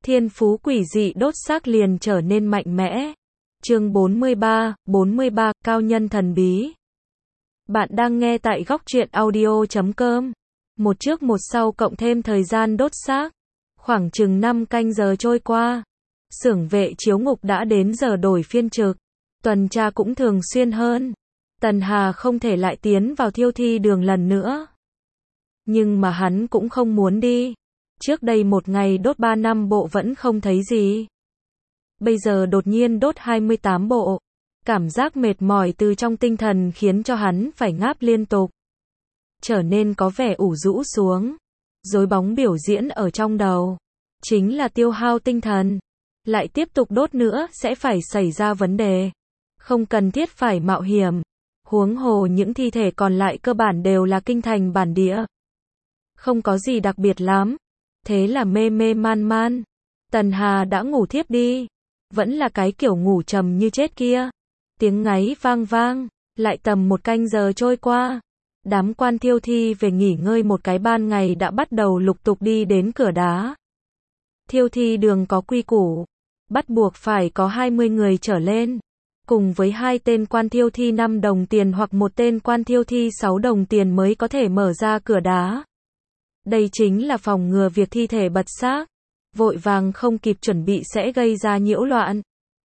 thiên phú quỷ dị đốt xác liền trở nên mạnh mẽ. Chương 43, cao nhân thần bí. Bạn đang nghe tại góc truyện audio.com. Một trước một sau cộng thêm thời gian đốt xác. Khoảng chừng 5 canh giờ trôi qua. Xưởng vệ chiếu ngục đã đến giờ đổi phiên trực. Tuần tra cũng thường xuyên hơn. Tần Hà không thể lại tiến vào thiêu thi đường lần nữa. Nhưng mà hắn cũng không muốn đi. Trước đây một ngày đốt 3 năm bộ vẫn không thấy gì. Bây giờ đột nhiên đốt 28 bộ. Cảm giác mệt mỏi từ trong tinh thần khiến cho hắn phải ngáp liên tục. Trở nên có vẻ ủ rũ xuống. Rối bóng biểu diễn ở trong đầu. Chính là tiêu hao tinh thần. Lại tiếp tục đốt nữa sẽ phải xảy ra vấn đề. Không cần thiết phải mạo hiểm. Huống hồ những thi thể còn lại cơ bản đều là kinh thành bản địa. Không có gì đặc biệt lắm. Thế là mê mê man man. Tần Hà đã ngủ thiếp đi. Vẫn là cái kiểu ngủ trầm như chết kia. Tiếng ngáy vang vang. Lại tầm 1 canh giờ trôi qua. Đám quan thiêu thi về nghỉ ngơi một cái ban ngày đã bắt đầu lục tục đi đến cửa đá. Thiêu thi đường có quy củ. Bắt buộc phải có 20 người trở lên. Cùng với 2 tên quan thiêu thi 5 đồng tiền hoặc một tên quan thiêu thi 6 đồng tiền mới có thể mở ra cửa đá. Đây chính là phòng ngừa việc thi thể bật xác. Vội vàng không kịp chuẩn bị sẽ gây ra nhiễu loạn.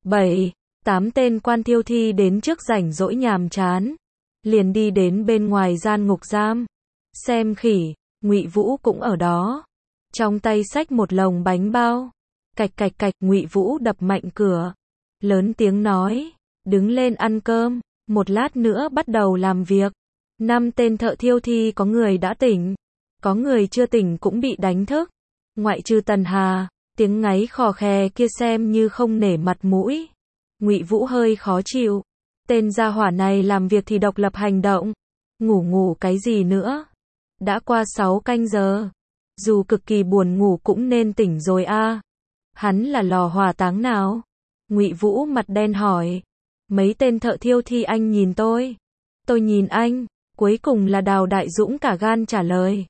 7-8 tên quan thiêu thi đến trước rảnh rỗi nhàm chán. Liền đi đến bên ngoài gian ngục giam. Xem khỉ, Ngụy Vũ cũng ở đó. Trong tay xách một lồng bánh bao. Cạch cạch cạch, Ngụy Vũ đập mạnh cửa. Lớn tiếng nói, đứng lên ăn cơm, một lát nữa bắt đầu làm việc. 5 tên thợ thiêu thi có người đã tỉnh. Có người chưa tỉnh cũng bị đánh thức. Ngoại trừ Tần Hà, tiếng ngáy khò khè kia xem như không nể mặt mũi. Ngụy Vũ hơi khó chịu. Tên gia hỏa này làm việc thì độc lập hành động. Ngủ cái gì nữa. Đã qua 6 canh giờ. Dù cực kỳ buồn ngủ cũng nên tỉnh rồi a. Hắn là lò hỏa táng nào? Ngụy Vũ mặt đen hỏi. Mấy tên thợ thiêu thi anh nhìn tôi. Tôi nhìn anh. Cuối cùng là Đào Đại Dũng cả gan trả lời.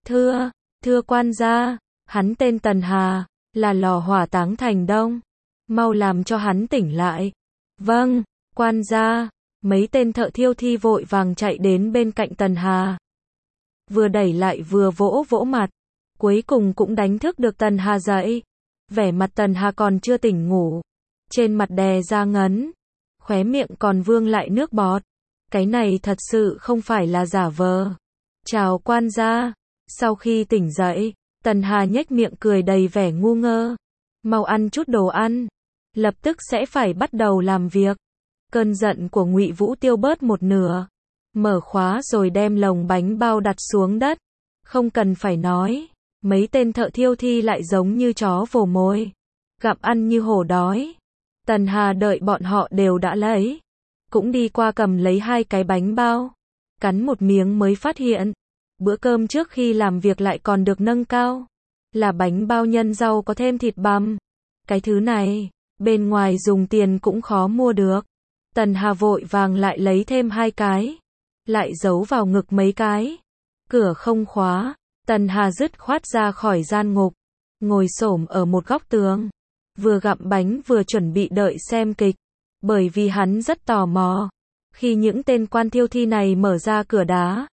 Thưa quan gia, hắn tên Tần Hà, là lò hỏa táng Thành Đông. Mau làm cho hắn tỉnh lại. Vâng, quan gia. Mấy tên thợ thiêu thi vội vàng chạy đến bên cạnh Tần Hà. Vừa đẩy lại vừa vỗ vỗ mặt. Cuối cùng cũng đánh thức được Tần Hà dậy. Vẻ mặt Tần Hà còn chưa tỉnh ngủ. Trên mặt đè ra ngấn. Khóe miệng còn vương lại nước bọt. Cái này thật sự không phải là giả vờ. Chào quan gia. Sau khi tỉnh dậy, Tần Hà nhếch miệng cười đầy vẻ ngu ngơ. Mau ăn chút đồ ăn. Lập tức sẽ phải bắt đầu làm việc. Cơn giận của Ngụy Vũ tiêu bớt một nửa. Mở khóa rồi đem lồng bánh bao đặt xuống đất. Không cần phải nói. Mấy tên thợ thiêu thi lại giống như chó vồ mồi. Gặm ăn như hổ đói. Tần Hà đợi bọn họ đều đã lấy. Cũng đi qua cầm lấy 2 cái bánh bao. Cắn một miếng mới phát hiện. Bữa cơm trước khi làm việc lại còn được nâng cao. Là bánh bao nhân rau có thêm thịt băm. Cái thứ này, bên ngoài dùng tiền cũng khó mua được. Tần Hà vội vàng lại lấy thêm 2 cái. Lại giấu vào ngực mấy cái. Cửa không khóa. Tần Hà dứt khoát ra khỏi gian ngục. Ngồi xổm ở một góc tường. Vừa gặm bánh vừa chuẩn bị đợi xem kịch. Bởi vì hắn rất tò mò. Khi những tên quan thiêu thi này mở ra cửa đá.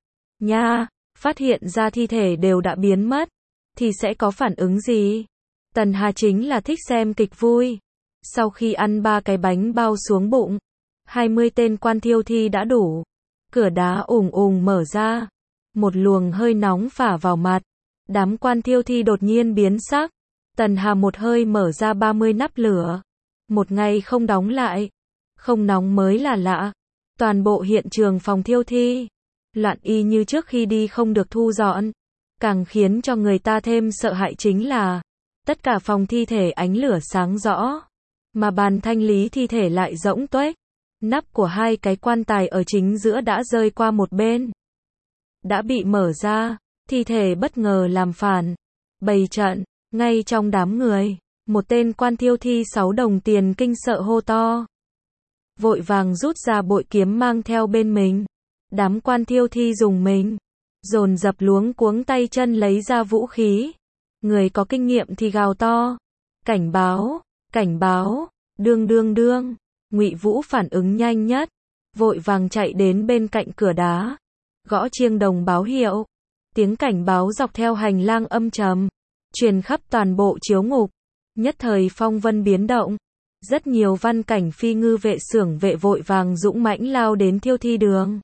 Phát hiện ra thi thể đều đã biến mất. Thì sẽ có phản ứng gì? Tần Hà chính là thích xem kịch vui. Sau khi ăn 3 cái bánh bao xuống bụng. 20 tên quan thiêu thi đã đủ. Cửa đá ùng ùng mở ra. Một luồng hơi nóng phả vào mặt. Đám quan thiêu thi đột nhiên biến sắc. Tần Hà một hơi mở ra 30 nắp lửa. Một ngày không đóng lại. Không nóng mới là lạ. Toàn bộ hiện trường phòng thiêu thi. Loạn y như trước khi đi không được thu dọn. Càng khiến cho người ta thêm sợ hãi chính là. Tất cả phòng thi thể ánh lửa sáng rõ. Mà bàn thanh lý thi thể lại rỗng tuếch. Nắp của 2 cái quan tài ở chính giữa đã rơi qua một bên. Đã bị mở ra. Thi thể bất ngờ làm phản. Bày trận. Ngay trong đám người. Một tên quan thiêu thi 6 đồng tiền kinh sợ hô to. Vội vàng rút ra bội kiếm mang theo bên mình. Đám quan thiêu thi dùng mình. Dồn dập luống cuống tay chân lấy ra vũ khí. Người có kinh nghiệm thì gào to. Cảnh báo, cảnh báo, đương đương đương. Ngụy Vũ phản ứng nhanh nhất, vội vàng chạy đến bên cạnh cửa đá, gõ chiêng đồng báo hiệu. Tiếng cảnh báo dọc theo hành lang âm trầm, truyền khắp toàn bộ chiếu ngục. Nhất thời phong vân biến động, rất nhiều văn cảnh phi ngư vệ xưởng vệ vội vàng dũng mãnh lao đến Thiêu Thi Đường.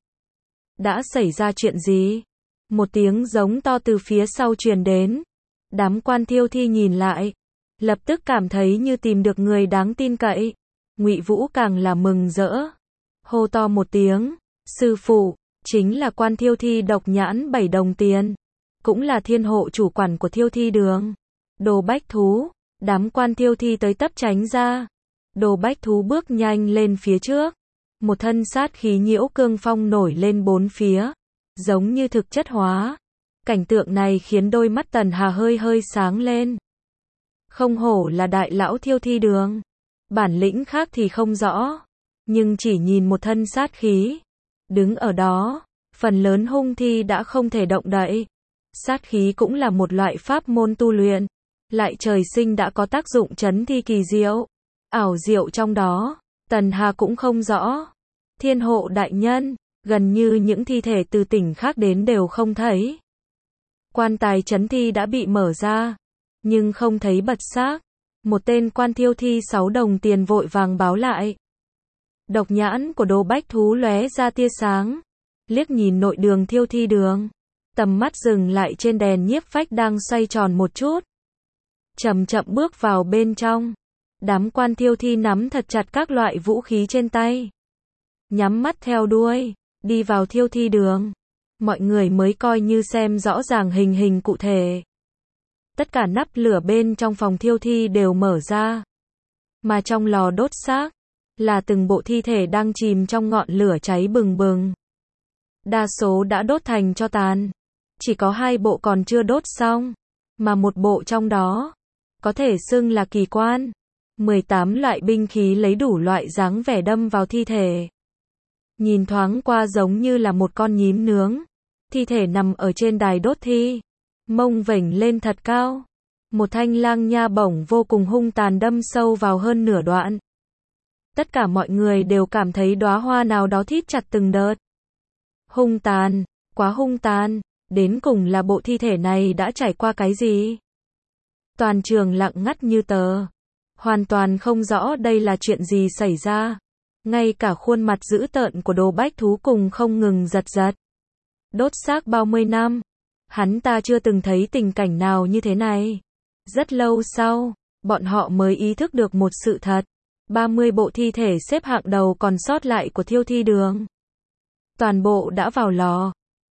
Đã xảy ra chuyện gì? Một tiếng giống to từ phía sau truyền đến. Đám quan thiêu thi nhìn lại, lập tức cảm thấy như tìm được người đáng tin cậy. Ngụy Vũ càng là mừng rỡ, hô to một tiếng, sư phụ, chính là quan thiêu thi Độc Nhãn 7 đồng tiền, cũng là thiên hộ chủ quản của Thiêu Thi Đường. Đồ Bách Thú, đám quan thiêu thi tới tấp tránh ra. Đồ Bách Thú bước nhanh lên phía trước, một thân sát khí nhiễu cương phong nổi lên bốn phía, giống như thực chất hóa. Cảnh tượng này khiến đôi mắt Tần Hà hơi hơi sáng lên. Không hổ là đại lão Thiêu Thi Đường, bản lĩnh khác thì không rõ, nhưng chỉ nhìn một thân sát khí, đứng ở đó, phần lớn hung thi đã không thể động đậy. Sát khí cũng là một loại pháp môn tu luyện, lại trời sinh đã có tác dụng trấn thi kỳ diệu, ảo diệu trong đó, Tần Hà cũng không rõ. Thiên hộ đại nhân, gần như những thi thể từ tỉnh khác đến đều không thấy. Quan tài trấn thi đã bị mở ra, nhưng không thấy bật xác. Một tên quan thiêu thi 6 đồng tiền vội vàng báo lại. Độc nhãn của Đồ Bách Thú lóe ra tia sáng, liếc nhìn nội đường Thiêu Thi Đường, tầm mắt dừng lại trên đèn nhiếp phách đang xoay tròn một chút. Chậm chậm bước vào bên trong. Đám quan thiêu thi nắm thật chặt các loại vũ khí trên tay, nhắm mắt theo đuôi, đi vào Thiêu Thi Đường. Mọi người mới coi như xem rõ ràng hình hình cụ thể. Tất cả nắp lửa bên trong phòng thiêu thi đều mở ra, mà trong lò đốt xác là từng bộ thi thể đang chìm trong ngọn lửa cháy bừng bừng. Đa số đã đốt thành tro tàn, chỉ có 2 bộ còn chưa đốt xong, mà một bộ trong đó có thể xưng là kỳ quan. 18 loại binh khí lấy đủ loại dáng vẻ đâm vào thi thể. Nhìn thoáng qua giống như là một con nhím nướng. Thi thể nằm ở trên đài đốt thi, mông vểnh lên thật cao. Một thanh lang nha bổng vô cùng hung tàn đâm sâu vào hơn nửa đoạn. Tất cả mọi người đều cảm thấy đóa hoa nào đó thít chặt từng đợt. Hung tàn, quá hung tàn, đến cùng là bộ thi thể này đã trải qua cái gì? Toàn trường lặng ngắt như tờ, hoàn toàn không rõ đây là chuyện gì xảy ra. Ngay cả khuôn mặt dữ tợn của Đồ Bách Thú cùng không ngừng giật giật. Đốt xác bao mươi năm, hắn ta chưa từng thấy tình cảnh nào như thế này. Rất lâu sau, bọn họ mới ý thức được một sự thật. 30 bộ thi thể xếp hạng đầu còn sót lại của Thiêu Thi Đường, toàn bộ đã vào lò.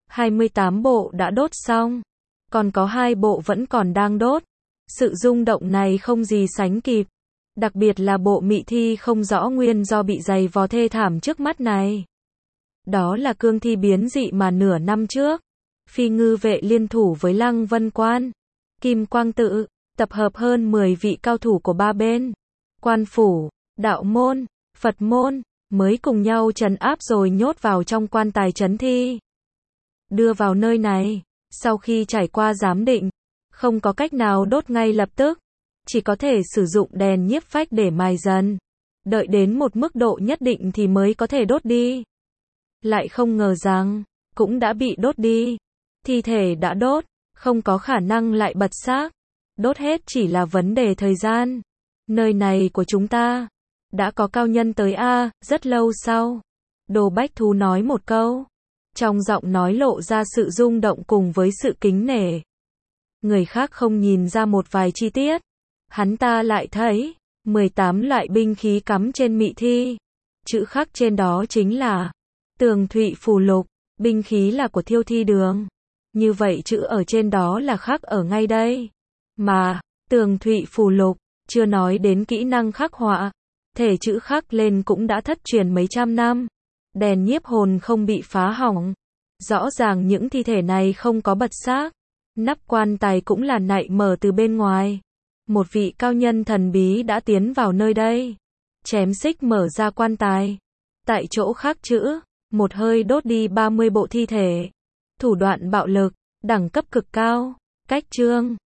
28 bộ đã đốt xong, còn có 2 bộ vẫn còn đang đốt. Sự rung động này không gì sánh kịp, đặc biệt là bộ mị thi không rõ nguyên do bị giày vò thê thảm trước mắt này. Đó là cương thi biến dị mà nửa năm trước, phi ngư vệ liên thủ với Lăng Vân Quan, Kim Quang Tự, tập hợp hơn 10 vị cao thủ của 3 bên, Quan Phủ, Đạo Môn, Phật Môn, mới cùng nhau trấn áp rồi nhốt vào trong quan tài trấn thi. Đưa vào nơi này, sau khi trải qua giám định, không có cách nào đốt ngay lập tức, chỉ có thể sử dụng đèn nhiếp phách để mài dần. Đợi đến một mức độ nhất định thì mới có thể đốt đi. Lại không ngờ rằng, cũng đã bị đốt đi. Thi thể đã đốt, không có khả năng lại bật xác. Đốt hết chỉ là vấn đề thời gian. Nơi này của chúng ta, đã có cao nhân tới a. Rất lâu sau. Đồ Bách Thú nói một câu, trong giọng nói lộ ra sự rung động cùng với sự kính nể. Người khác không nhìn ra một vài chi tiết, hắn ta lại thấy 18 loại binh khí cắm trên mị thi. Chữ khắc trên đó chính là Tường Thụy Phù Lục, binh khí là của Thiêu Thi Đường. Như vậy chữ ở trên đó là khắc ở ngay đây. Mà, Tường Thụy Phù Lục, chưa nói đến kỹ năng khắc họa, thể chữ khắc lên cũng đã thất truyền mấy trăm năm. Đèn nhiếp hồn không bị phá hỏng. Rõ ràng những thi thể này không có bật xác. Nắp quan tài cũng là nạy mở từ bên ngoài. Một vị cao nhân thần bí đã tiến vào nơi đây, chém xích mở ra quan tài. Tại chỗ khắc chữ, một hơi đốt đi 30 bộ thi thể. Thủ đoạn bạo lực, đẳng cấp cực cao. Cách chương